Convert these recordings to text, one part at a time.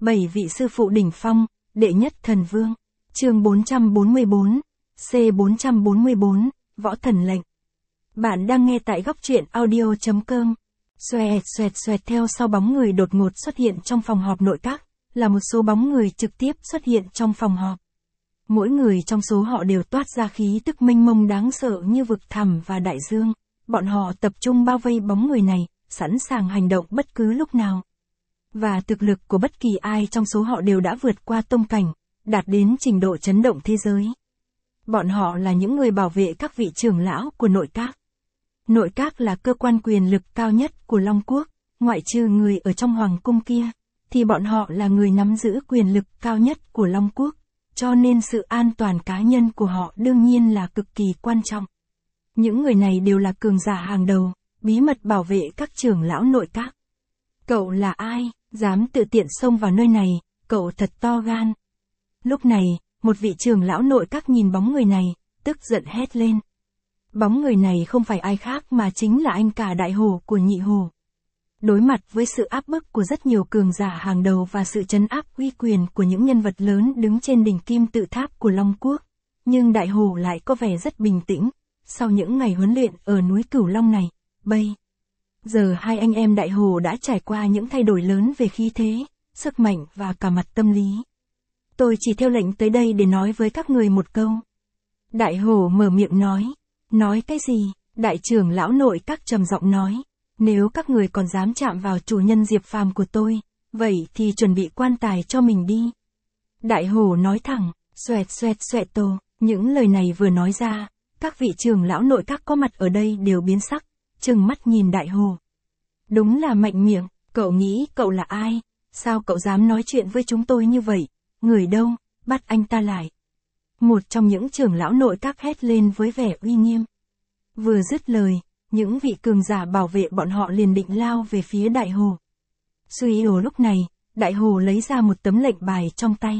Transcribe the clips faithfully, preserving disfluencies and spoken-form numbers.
Bảy vị sư phụ đỉnh phong, đệ nhất thần vương. Chương bốn trăm bốn mươi bốn, C bốn trăm bốn mươi bốn, Võ Thần Lệnh. Bạn đang nghe tại góc truyện audio chấm com. Xoẹt xoẹt xoẹt theo sau bóng người đột ngột xuất hiện trong phòng họp nội các, là một số bóng người trực tiếp xuất hiện trong phòng họp. Mỗi người trong số họ đều toát ra khí tức mênh mông đáng sợ như vực thẳm và đại dương. Bọn họ tập trung bao vây bóng người này, sẵn sàng hành động bất cứ lúc nào. Và thực lực của bất kỳ ai trong số họ đều đã vượt qua tông cảnh, đạt đến trình độ chấn động thế giới. Bọn họ là những người bảo vệ các vị trưởng lão của nội các. Nội các là cơ quan quyền lực cao nhất của Long Quốc, ngoại trừ người ở trong hoàng cung kia, thì bọn họ là người nắm giữ quyền lực cao nhất của Long Quốc, cho nên sự an toàn cá nhân của họ đương nhiên là cực kỳ quan trọng. Những người này đều là cường giả hàng đầu, bí mật bảo vệ các trưởng lão nội các. Cậu là ai, dám tự tiện xông vào nơi này, cậu thật to gan. Lúc này, một vị trưởng lão nội các nhìn bóng người này, tức giận hét lên. Bóng người này không phải ai khác mà chính là anh cả đại hổ của nhị hổ. Đối mặt với sự áp bức của rất nhiều cường giả hàng đầu và sự trấn áp uy quyền của những nhân vật lớn đứng trên đỉnh kim tự tháp của Long Quốc, nhưng đại hổ lại có vẻ rất bình tĩnh, sau những ngày huấn luyện ở núi Cửu Long này, bây giờ hai anh em đại hổ đã trải qua những thay đổi lớn về khí thế, sức mạnh và cả mặt tâm lý. Tôi chỉ theo lệnh tới đây để nói với các người một câu. Đại hổ mở miệng nói. Nói cái gì? Đại trưởng lão nội các trầm giọng nói. Nếu các người còn dám chạm vào chủ nhân Diệp Phàm của tôi, vậy thì chuẩn bị quan tài cho mình đi. Đại hổ nói thẳng, xoẹt xoẹt xoẹt tô. Những lời này vừa nói ra, các vị trưởng lão nội các có mặt ở đây đều biến sắc, trừng mắt nhìn đại hổ. Đúng là mạnh miệng, cậu nghĩ cậu là ai? Sao cậu dám nói chuyện với chúng tôi như vậy? Người đâu? Bắt anh ta lại. Một trong những trưởng lão nội các hét lên với vẻ uy nghiêm. Vừa dứt lời, những vị cường giả bảo vệ bọn họ liền định lao về phía đại hồ. Suy yếu lúc này, đại hồ lấy ra một tấm lệnh bài trong tay.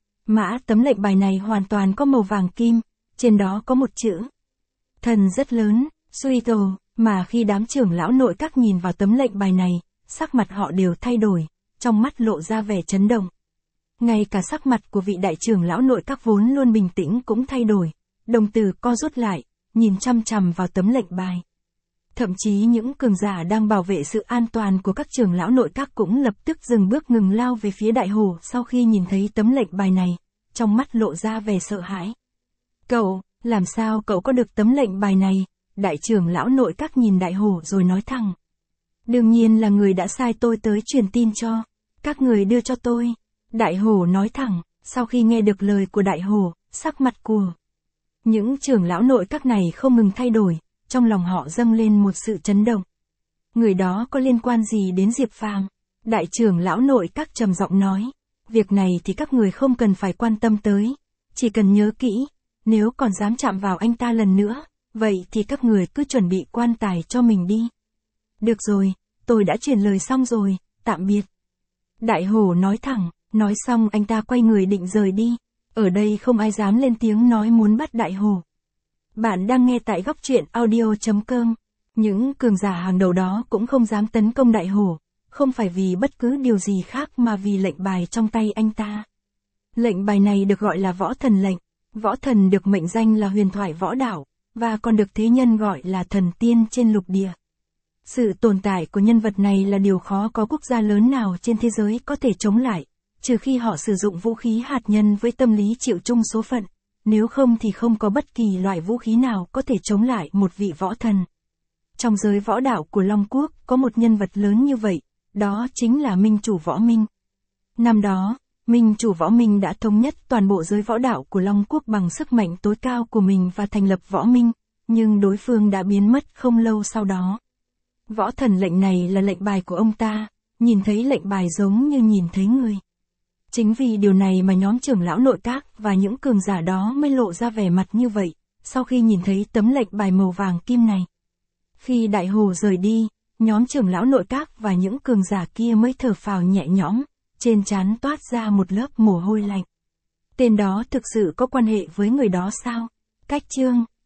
Mã tấm lệnh bài này hoàn toàn có màu vàng kim, trên đó có một chữ thần rất lớn, suy đồ, mà khi đám trưởng lão nội các nhìn vào tấm lệnh bài này, sắc mặt họ đều thay đổi, trong mắt lộ ra vẻ chấn động. Ngay cả sắc mặt của vị đại trưởng lão nội các vốn luôn bình tĩnh cũng thay đổi, đồng tử co rút lại, nhìn chăm chằm vào tấm lệnh bài. Thậm chí những cường giả đang bảo vệ sự an toàn của các trưởng lão nội các cũng lập tức dừng bước ngừng lao về phía đại hổ sau khi nhìn thấy tấm lệnh bài này, trong mắt lộ ra vẻ sợ hãi. Cậu, làm sao cậu có được tấm lệnh bài này? Đại trưởng lão nội các nhìn đại hổ rồi nói thẳng. Đương nhiên là người đã sai tôi tới truyền tin cho, các người đưa cho tôi. Đại hổ nói thẳng, sau khi nghe được lời của đại hổ, sắc mặt của những trưởng lão nội các này không ngừng thay đổi, trong lòng họ dâng lên một sự chấn động. Người đó có liên quan gì đến Diệp Phàm? Đại trưởng lão nội các trầm giọng nói, việc này thì các người không cần phải quan tâm tới, chỉ cần nhớ kỹ, nếu còn dám chạm vào anh ta lần nữa, vậy thì các người cứ chuẩn bị quan tài cho mình đi. Được rồi, tôi đã truyền lời xong rồi, tạm biệt. Đại hổ nói thẳng. Nói xong anh ta quay người định rời đi. Ở đây không ai dám lên tiếng nói muốn bắt đại hổ. Bạn đang nghe tại góc truyện audio chấm com. Những cường giả hàng đầu đó cũng không dám tấn công đại hổ, không phải vì bất cứ điều gì khác mà vì lệnh bài trong tay anh ta. Lệnh bài này được gọi là võ thần lệnh. Võ thần được mệnh danh là huyền thoại võ đạo, và còn được thế nhân gọi là thần tiên trên lục địa. Sự tồn tại của nhân vật này là điều khó có quốc gia lớn nào trên thế giới có thể chống lại. Trừ khi họ sử dụng vũ khí hạt nhân với tâm lý chịu chung số phận, nếu không thì không có bất kỳ loại vũ khí nào có thể chống lại một vị võ thần. Trong giới võ đạo của Long Quốc có một nhân vật lớn như vậy, đó chính là Minh Chủ Võ Minh. Năm đó, Minh Chủ Võ Minh đã thống nhất toàn bộ giới võ đạo của Long Quốc bằng sức mạnh tối cao của mình và thành lập Võ Minh, nhưng đối phương đã biến mất không lâu sau đó. Võ thần lệnh này là lệnh bài của ông ta, nhìn thấy lệnh bài giống như nhìn thấy người. Chính vì điều này mà nhóm trưởng lão nội các và những cường giả đó mới lộ ra vẻ mặt như vậy, sau khi nhìn thấy tấm lệnh bài màu vàng kim này. Khi đại hổ rời đi, nhóm trưởng lão nội các và những cường giả kia mới thở phào nhẹ nhõm, trên trán toát ra một lớp mồ hôi lạnh. Tên đó thực sự có quan hệ với người đó sao? Cách chương,